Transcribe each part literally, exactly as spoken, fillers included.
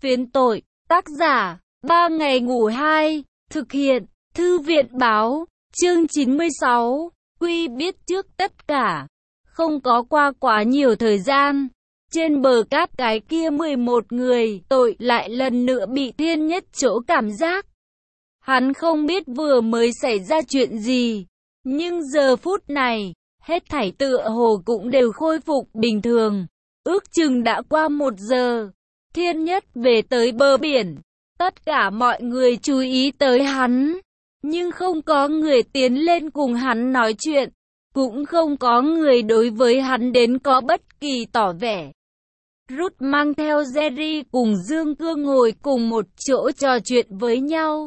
Phiến tội, tác giả, ba ngày ngủ hai, thực hiện, Thư viện Báo, chương chín mươi sáu, Quy biết trước tất cả. Không có qua quá nhiều thời gian, trên bờ cát cái kia mười một người tội lại lần nữa bị Thiên Nhất chỗ cảm giác. Hắn không biết vừa mới xảy ra chuyện gì, nhưng giờ phút này, hết thảy tựa hồ cũng đều khôi phục bình thường. Ước chừng đã qua một giờ, Thiên Nhất về tới bờ biển. Tất cả mọi người chú ý tới hắn, nhưng không có người tiến lên cùng hắn nói chuyện, cũng không có người đối với hắn đến có bất kỳ tỏ vẻ. Ruth mang theo Jerry cùng Dương Cương ngồi cùng một chỗ trò chuyện với nhau.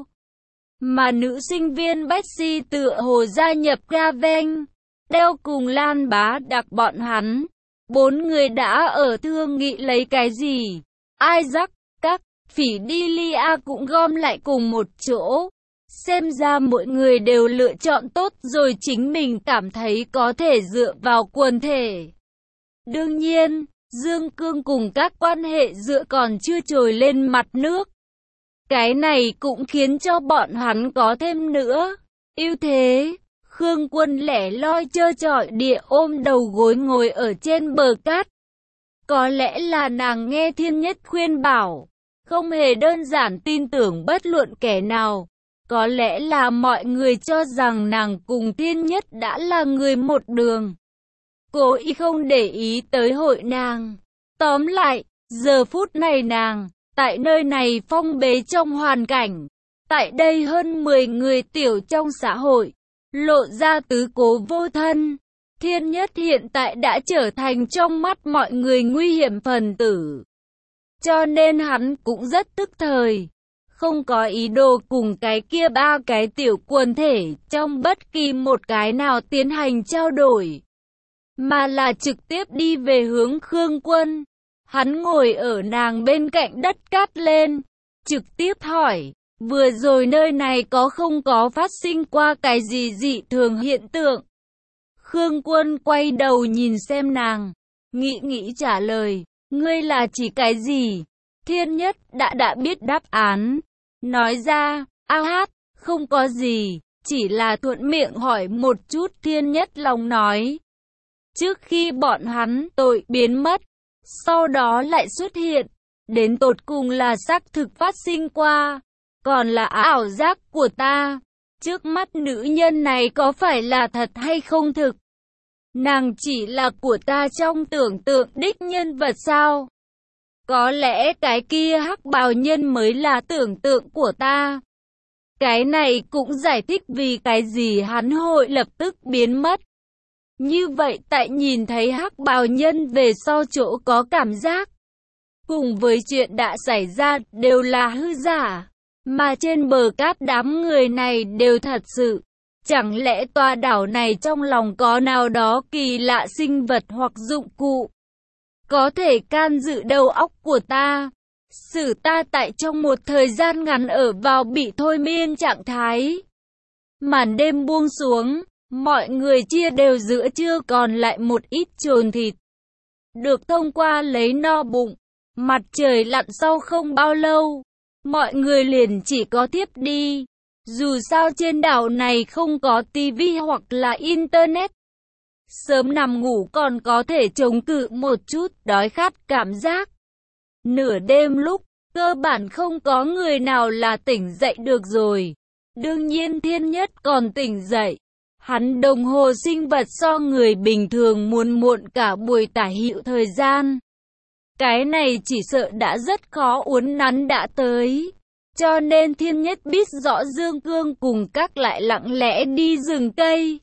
Mà nữ sinh viên Betsy tựa hồ gia nhập Raven, đeo cùng Lan Bá đặc bọn hắn. Bốn người đã ở thương nghị lấy cái gì. Isaac, các Phỉ Delia cũng gom lại cùng một chỗ. Xem ra mỗi người đều lựa chọn tốt rồi, chính mình cảm thấy có thể dựa vào quần thể. Đương nhiên, Dương Cương cùng các quan hệ dựa còn chưa trồi lên mặt nước. Cái này cũng khiến cho bọn hắn có thêm nữa ưu thế. Khương Quân lẻ loi trơ trọi địa ôm đầu gối ngồi ở trên bờ cát. Có lẽ là nàng nghe Thiên Nhất khuyên bảo, không hề đơn giản tin tưởng bất luận kẻ nào. Có lẽ là mọi người cho rằng nàng cùng Thiên Nhất đã là người một đường, cố ý không để ý tới hội nàng. Tóm lại, giờ phút này nàng, tại nơi này phong bế trong hoàn cảnh, tại đây hơn mười người tiểu trong xã hội, lộ ra tứ cố vô thân. Thiên Nhất hiện tại đã trở thành trong mắt mọi người nguy hiểm phần tử. Cho nên hắn cũng rất tức thời, không có ý đồ cùng cái kia ba cái tiểu quần thể trong bất kỳ một cái nào tiến hành trao đổi, mà là trực tiếp đi về hướng Khương Quân. Hắn ngồi ở nàng bên cạnh đất cát lên, trực tiếp hỏi, vừa rồi nơi này có không có phát sinh qua cái gì dị thường hiện tượng? Khương Quân quay đầu nhìn xem nàng, nghĩ nghĩ trả lời, ngươi là chỉ cái gì? Thiên Nhất đã đã biết đáp án, nói ra, a hát, không có gì, chỉ là thuận miệng hỏi một chút. Thiên Nhất lòng nói, trước khi bọn hắn tội biến mất, sau đó lại xuất hiện, đến tột cùng là xác thực phát sinh qua, còn là ảo giác của ta? Trước mắt nữ nhân này có phải là thật hay không thực? Nàng chỉ là của ta trong tưởng tượng đích nhân vật sao? Có lẽ cái kia hắc bào nhân mới là tưởng tượng của ta. Cái này cũng giải thích vì cái gì hắn hội lập tức biến mất. Như vậy tại nhìn thấy hắc bào nhân về sau chỗ có cảm giác, cùng với chuyện đã xảy ra đều là hư giả, mà trên bờ cát đám người này đều thật sự. Chẳng lẽ tòa đảo này trong lòng có nào đó kỳ lạ sinh vật hoặc dụng cụ, có thể can dự đầu óc của ta, xử ta tại trong một thời gian ngắn ở vào bị thôi miên trạng thái. Màn đêm buông xuống, mọi người chia đều giữa trưa còn lại một ít chồn thịt, được thông qua lấy no bụng. Mặt trời lặn sau không bao lâu, mọi người liền chỉ có tiếp đi. Dù sao trên đảo này không có tivi hoặc là internet, sớm nằm ngủ còn có thể chống cự một chút đói khát cảm giác. Nửa đêm lúc, cơ bản không có người nào là tỉnh dậy được rồi. Đương nhiên Thiên Nhất còn tỉnh dậy. Hắn đồng hồ sinh vật so người bình thường muốn muộn cả buổi tả hữu thời gian. Cái này chỉ sợ đã rất khó uốn nắn đã tới. Cho nên Thiên Nhất biết rõ Dương Cương cùng các lại lặng lẽ đi rừng cây.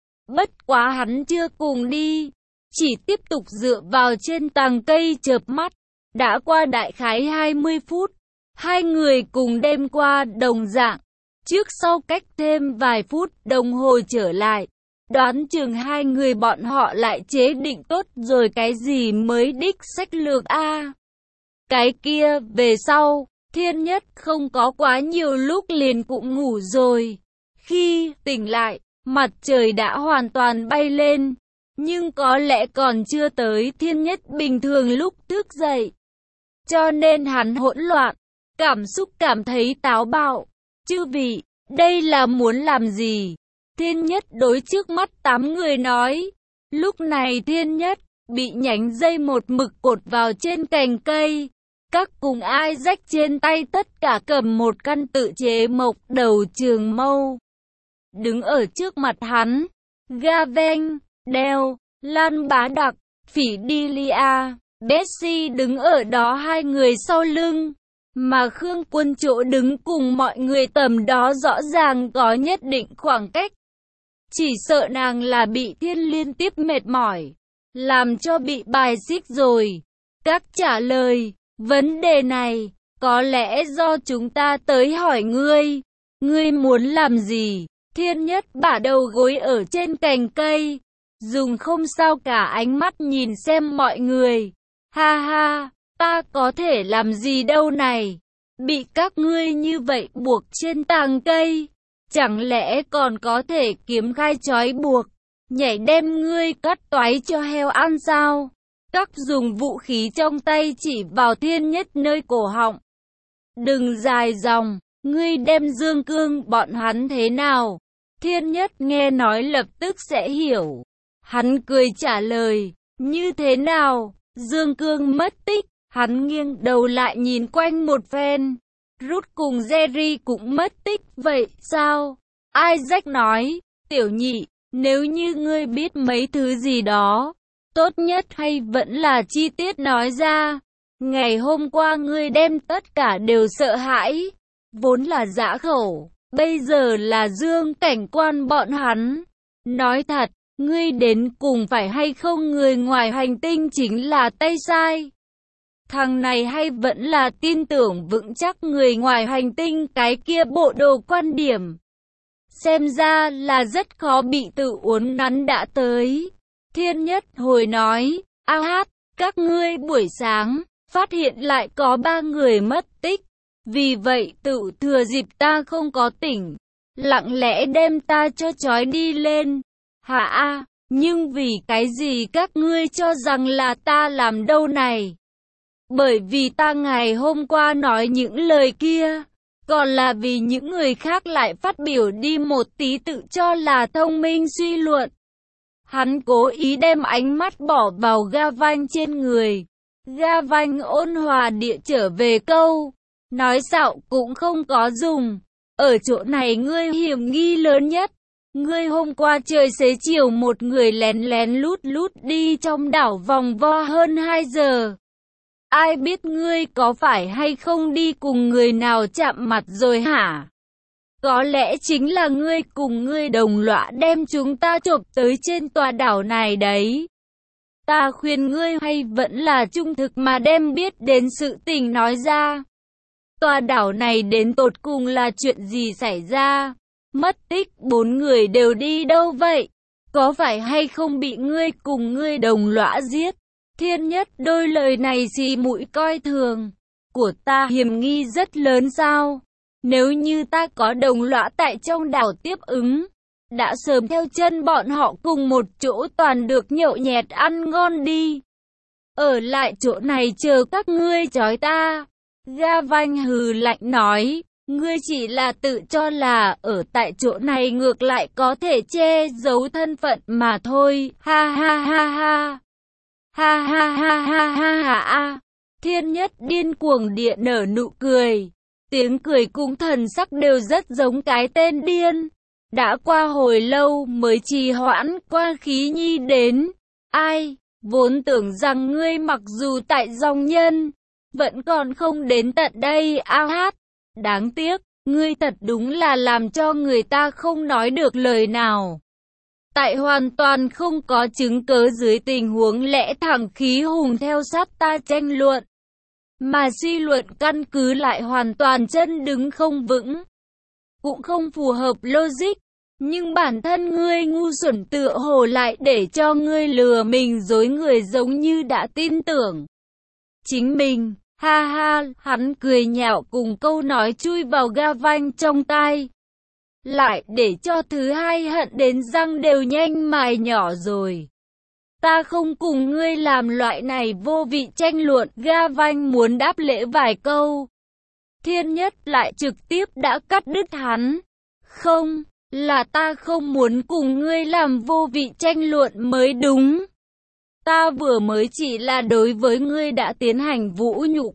Bất quá hắn chưa cùng đi, chỉ tiếp tục dựa vào trên tàng cây chợp mắt. Đã qua đại khái hai mươi phút, hai người cùng đêm qua đồng dạng. Trước sau cách thêm vài phút đồng hồ trở lại, đoán chừng hai người bọn họ lại chế định tốt rồi cái gì mới đích sách lược a. Cái kia về sau, Thiên Nhất không có quá nhiều lúc liền cũng ngủ rồi. Khi tỉnh lại, mặt trời đã hoàn toàn bay lên, nhưng có lẽ còn chưa tới Thiên Nhất bình thường lúc thức dậy. cho nên hắn hỗn loạn, cảm xúc cảm thấy táo bạo. Chư vị, đây là muốn làm gì? Thiên Nhất đối trước mắt tám người nói. Lúc này Thiên Nhất bị nhánh dây một mực cột vào trên cành cây. Các cùng ai rách trên tay tất cả cầm một căn tự chế mộc đầu trường mâu. Đứng ở trước mặt hắn, Gaven, Đeo, Lan Bá Đặc, Phỉ Dilia, Bessie đứng ở đó hai người sau lưng. Mà Khương Quân chỗ đứng cùng mọi người tầm đó rõ ràng có nhất định khoảng cách. Chỉ sợ nàng là bị Thiên liên tiếp mệt mỏi, làm cho bị bài xích rồi. Các trả lời, vấn đề này, có lẽ do chúng ta tới hỏi ngươi. Ngươi muốn làm gì? Thiên Nhất bả đầu gối ở trên cành cây, dùng không sao cả ánh mắt nhìn xem mọi người. Ha ha, ta có thể làm gì đâu này? Bị các ngươi như vậy buộc trên tàng cây, chẳng lẽ còn có thể kiếm gai trói buộc, nhảy đem ngươi cắt toái cho heo ăn sao? Các dùng vũ khí trong tay chỉ vào Thiên Nhất nơi cổ họng. Đừng dài dòng, ngươi đem Dương Cương bọn hắn thế nào? Thiên Nhất nghe nói lập tức sẽ hiểu. Hắn cười trả lời, như thế nào? Dương Cương mất tích. Hắn nghiêng đầu lại nhìn quanh một phen. Rút cùng Jerry cũng mất tích, vậy sao? Isaac nói, tiểu nhị, nếu như ngươi biết mấy thứ gì đó, tốt nhất hay vẫn là chi tiết nói ra. Ngày hôm qua ngươi đem tất cả đều sợ hãi, vốn là dã khẩu, bây giờ là Dương cảnh quan bọn hắn. Nói thật, ngươi đến cùng phải hay không người ngoài hành tinh chính là tay sai. Thằng này hay vẫn là tin tưởng vững chắc người ngoài hành tinh cái kia bộ đồ quan điểm. Xem ra là rất khó bị tự uốn nắn đã tới. Thiên Nhất hồi nói, a hát, các ngươi buổi sáng, phát hiện lại có ba người mất tích. Vì vậy tự thừa dịp ta không có tỉnh, lặng lẽ đem ta cho trói đi lên. Hả a, nhưng vì cái gì các ngươi cho rằng là ta làm đâu này? Bởi vì ta ngày hôm qua nói những lời kia, còn là vì những người khác lại phát biểu đi một tí tự cho là thông minh suy luận. Hắn cố ý đem ánh mắt bỏ vào Gavan trên người. Gavan ôn hòa địa trở về câu, nói xạo cũng không có dùng. Ở chỗ này ngươi hiểm nghi lớn nhất. Ngươi hôm qua trời xế chiều một người lén lén lút lút đi trong đảo vòng vo hơn hai giờ. Ai biết ngươi có phải hay không đi cùng người nào chạm mặt rồi hả? Có lẽ chính là ngươi cùng ngươi đồng lõa đem chúng ta chộp tới trên tòa đảo này đấy. Ta khuyên ngươi hay vẫn là trung thực mà đem biết đến sự tình nói ra. Tòa đảo này đến tột cùng là chuyện gì xảy ra? Mất tích bốn người đều đi đâu vậy? Có phải hay không bị ngươi cùng ngươi đồng lõa giết? Thiên Nhất đôi lời này xì mũi coi thường. Của ta hiểm nghi rất lớn sao? Nếu như ta có đồng lõa tại trong đảo tiếp ứng, đã sớm theo chân bọn họ cùng một chỗ toàn được nhậu nhẹt ăn ngon đi. Ở lại chỗ này chờ các ngươi trói ta. Gavan hừ lạnh nói, ngươi chỉ là tự cho là ở tại chỗ này ngược lại có thể che giấu thân phận mà thôi. Ha ha ha ha. Ha ha ha ha ha ha ha. Thiên Nhất điên cuồng địa nở nụ cười. Tiếng cười cùng thần sắc đều rất giống cái tên điên. Đã qua hồi lâu mới trì hoãn qua khí nhi đến. Ai, vốn tưởng rằng ngươi mặc dù tại dòng nhân, vẫn còn không đến tận đây a hát. Đáng tiếc, ngươi thật đúng là làm cho người ta không nói được lời nào. Tại hoàn toàn không có chứng cớ dưới tình huống lẽ thẳng khí hùng theo sát ta tranh luận. Mà suy luận căn cứ lại hoàn toàn chân đứng không vững. Cũng không phù hợp logic. Nhưng bản thân ngươi ngu xuẩn tựa hồ lại để cho ngươi lừa mình dối người giống như đã tin tưởng chính mình. Ha ha, hắn cười nhạo cùng câu nói chui vào Gavan trong tai. Lại để cho thứ hai hận đến răng đều nhanh mài nhỏ rồi. Ta không cùng ngươi làm loại này vô vị tranh luận. Ga Vanh muốn đáp lễ vài câu. Thiên Nhất lại trực tiếp đã cắt đứt hắn. Không, là ta không muốn cùng ngươi làm vô vị tranh luận mới đúng. Ta vừa mới chỉ là đối với ngươi đã tiến hành vũ nhục.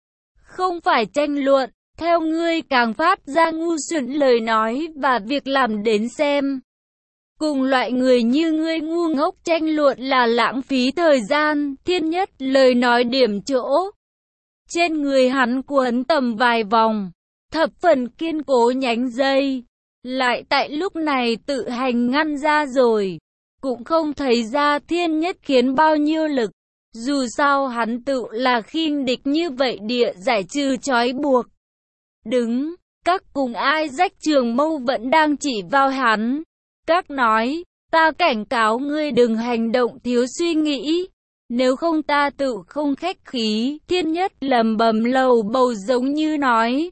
Không phải tranh luận, theo ngươi càng phát ra ngu xuẩn lời nói và việc làm đến xem. Cùng loại người như ngươi ngu ngốc tranh luận là lãng phí thời gian. Thiên Nhất lời nói điểm chỗ. Trên người hắn quấn tầm vài vòng, thập phần kiên cố nhánh dây. Lại tại lúc này tự hành ngăn ra rồi. Cũng không thấy ra Thiên Nhất khiến bao nhiêu lực. Dù sao hắn tự là khinh địch như vậy địa giải trừ trói buộc. Đứng, các cùng ai rách Trường Mâu vẫn đang chỉ vào hắn. Các nói, ta cảnh cáo ngươi đừng hành động thiếu suy nghĩ. Nếu không ta tự không khách khí. Thiên Nhất lầm bầm lầu bầu giống như nói.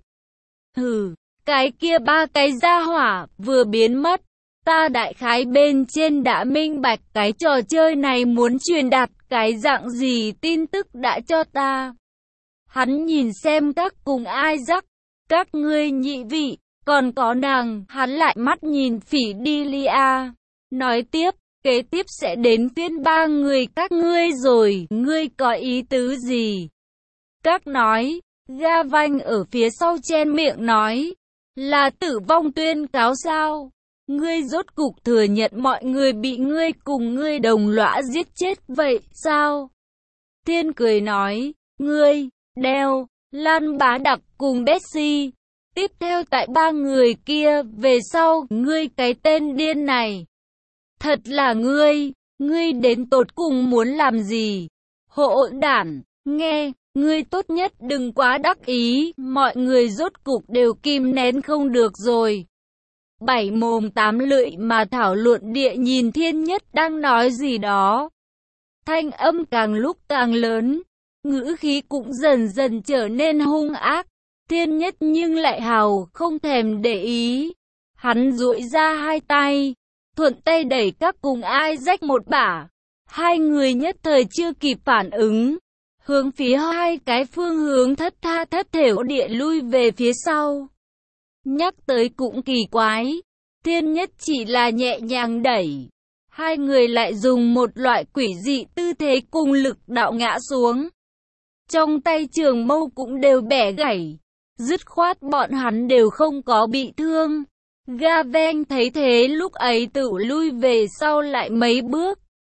Hừ, cái kia ba cái gia hỏa vừa biến mất. Ta đại khái bên trên đã minh bạch cái trò chơi này muốn truyền đạt cái dạng gì tin tức đã cho ta. Hắn nhìn xem các cùng ai rắc, các ngươi nhị vị, còn có nàng, hắn lại mắt nhìn Phỉ Đi Lia. Nói tiếp, kế tiếp sẽ đến phiên ba người các ngươi rồi, ngươi có ý tứ gì? Các nói, Ga Vanh ở phía sau chen miệng nói, là Tử Vong tuyên cáo sao? Ngươi rốt cục thừa nhận mọi người bị ngươi cùng ngươi đồng lõa giết chết vậy sao? Thiên cười nói, ngươi, Đeo, Lan Bá Đặc cùng Betsy. Tiếp theo tại ba người kia, về sau, ngươi cái tên điên này. Thật là ngươi, ngươi đến tột cùng muốn làm gì? Hỗn đản, nghe, ngươi tốt nhất đừng quá đắc ý, mọi người rốt cục đều kìm nén không được rồi. Bảy mồm tám lưỡi mà thảo luận địa nhìn Thiên Nhất đang nói gì đó. Thanh âm càng lúc càng lớn, ngữ khí cũng dần dần trở nên hung ác. Thiên Nhất nhưng lại hào không thèm để ý. Hắn duỗi ra hai tay, thuận tay đẩy các cùng ai rách một bả. Hai người nhất thời chưa kịp phản ứng, hướng phía hai cái phương hướng thất tha thất thểu địa lui về phía sau. Nhắc tới cũng kỳ quái, Thiên Nhất chỉ là nhẹ nhàng đẩy, hai người lại dùng một loại quỷ dị tư thế cùng lực đạo ngã xuống. Trong tay Trường Mâu cũng đều bẻ gãy, dứt khoát bọn hắn đều không có bị thương. Ga Vanh thấy thế lúc ấy tự lui về sau lại mấy bước,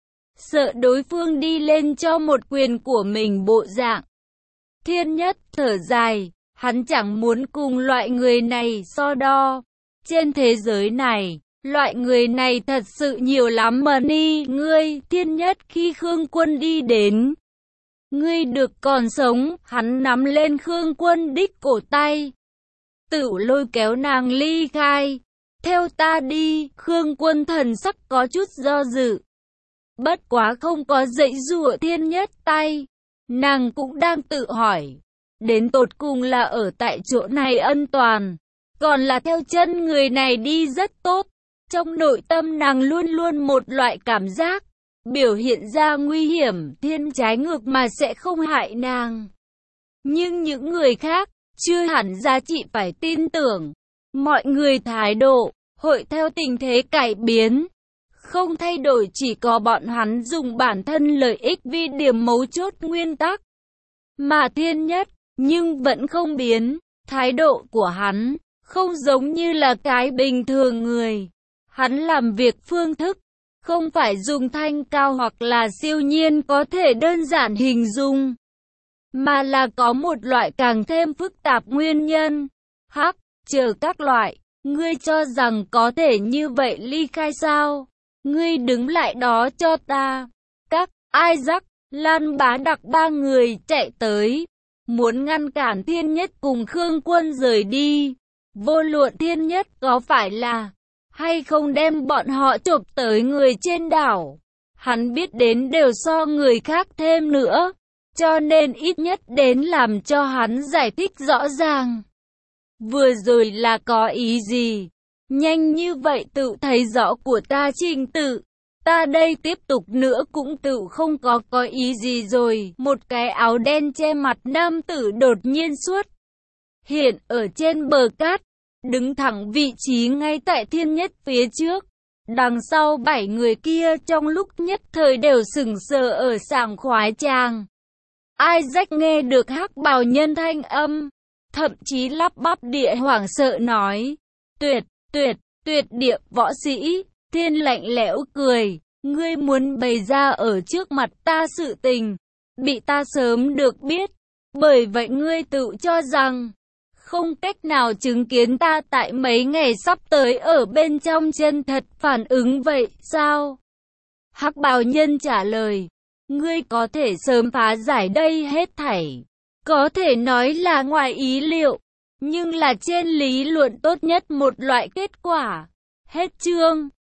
sợ đối phương đi lên cho một quyền của mình bộ dạng. Thiên Nhất thở dài, hắn chẳng muốn cùng loại người này so đo. Trên thế giới này, loại người này thật sự nhiều lắm mà ni. Ngươi, Thiên Nhất, khi Khương Quân đi đến, ngươi được còn sống, hắn nắm lên Khương Quân đích cổ tay, tự lôi kéo nàng ly khai. Theo ta đi. Khương Quân thần sắc có chút do dự, bất quá không có dãy dụa Thiên Nhất tay. Nàng cũng đang tự hỏi, đến tột cùng là ở tại chỗ này an toàn, còn là theo chân người này đi rất tốt. Trong nội tâm nàng luôn luôn một loại cảm giác, biểu hiện ra nguy hiểm thiên trái ngược mà sẽ không hại nàng. Nhưng những người khác, chưa hẳn giá trị phải tin tưởng. Mọi người thái độ, hội theo tình thế cải biến. Không thay đổi, chỉ có bọn hắn dùng bản thân lợi ích vì điểm mấu chốt nguyên tắc. Mà Thiên Nhất, nhưng vẫn không biến. Thái độ của hắn, không giống như là cái bình thường người. Hắn làm việc phương thức, không phải dùng thanh cao hoặc là siêu nhiên có thể đơn giản hình dung, mà là có một loại càng thêm phức tạp nguyên nhân. Hắc, chờ các loại, ngươi cho rằng có thể như vậy ly khai sao? Ngươi đứng lại đó cho ta. Các, Isaac, Lan Bá Đặc ba người chạy tới, muốn ngăn cản Thiên Nhất cùng Khương Quân rời đi. Vô luận Thiên Nhất có phải là hay không đem bọn họ chộp tới người trên đảo, hắn biết đến đều so người khác thêm nữa, cho nên ít nhất đến làm cho hắn giải thích rõ ràng. Vừa rồi là có ý gì? Nhanh như vậy tự thấy rõ của ta trình tự. Ta đây tiếp tục nữa cũng tự không có có ý gì rồi. Một cái áo đen che mặt nam tử đột nhiên xuất hiện ở trên bờ cát, đứng thẳng vị trí ngay tại thiên nhất phía trước. Đằng sau bảy người kia trong lúc nhất thời đều sững sờ ở sảng khoái tràng. Isaac nghe được hắc bào nhân thanh âm, thậm chí lắp bắp địa hoảng sợ nói, tuyệt, tuyệt, tuyệt địa võ sĩ. Thiên lạnh lẽo cười, ngươi muốn bày ra ở trước mặt ta sự tình, bị ta sớm được biết, bởi vậy ngươi tự cho rằng không cách nào chứng kiến ta tại mấy ngày sắp tới ở bên trong chân thật phản ứng vậy sao? Hắc bào nhân trả lời, ngươi có thể sớm phá giải đây hết thảy, có thể nói là ngoài ý liệu, nhưng là trên lý luận tốt nhất một loại kết quả. Hết chương.